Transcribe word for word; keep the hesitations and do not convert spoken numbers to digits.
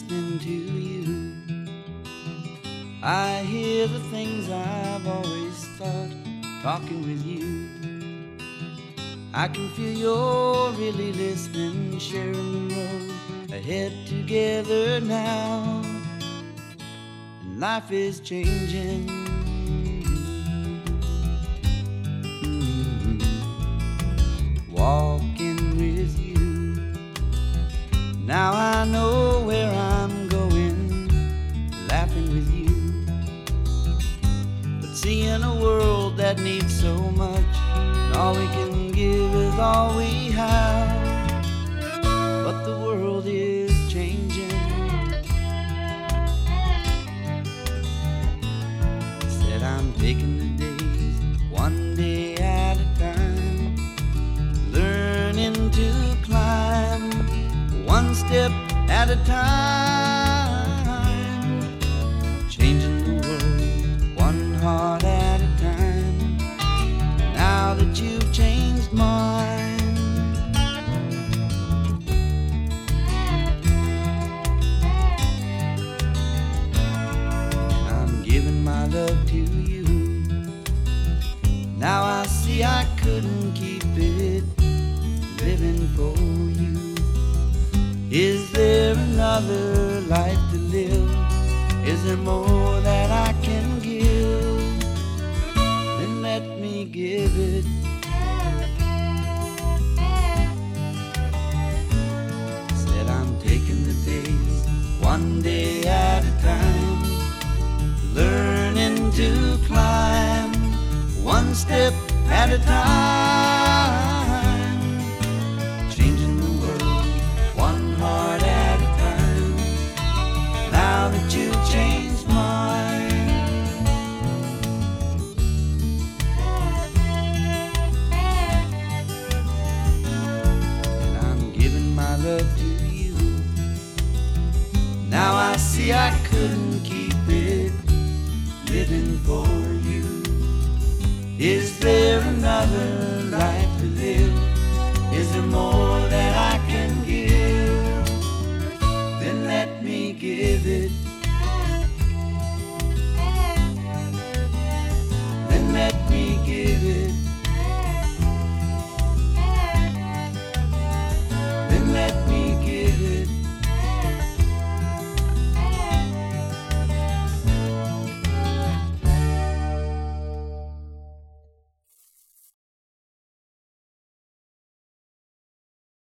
listening to you. I hear the things I've always thought, talking with you. I can feel you're really listening, sharing the road ahead together now. And life is changing. Mm-hmm. Walking with you. Now I know where I'm going, laughing with you. But seeing a world that needs so much, and all we can give is all we have. But the world is changing. Said I'm taking the days one day at a time, learning to climb one step at a time, changing the world one heart at a time. Now that you've changed mine, I'm giving my love to you. Now I see I couldn't keep it, living for you. Is there another life to live? Is there more that I can give? Then let me give it. Said I'm taking the days one day at a time, learning to climb one step at a time, changing the world one heart at a time. Now that you've changed mine, and I'm giving my love to you. Now I see I couldn't keep it, living for you. Is there another life to live? Is there more that I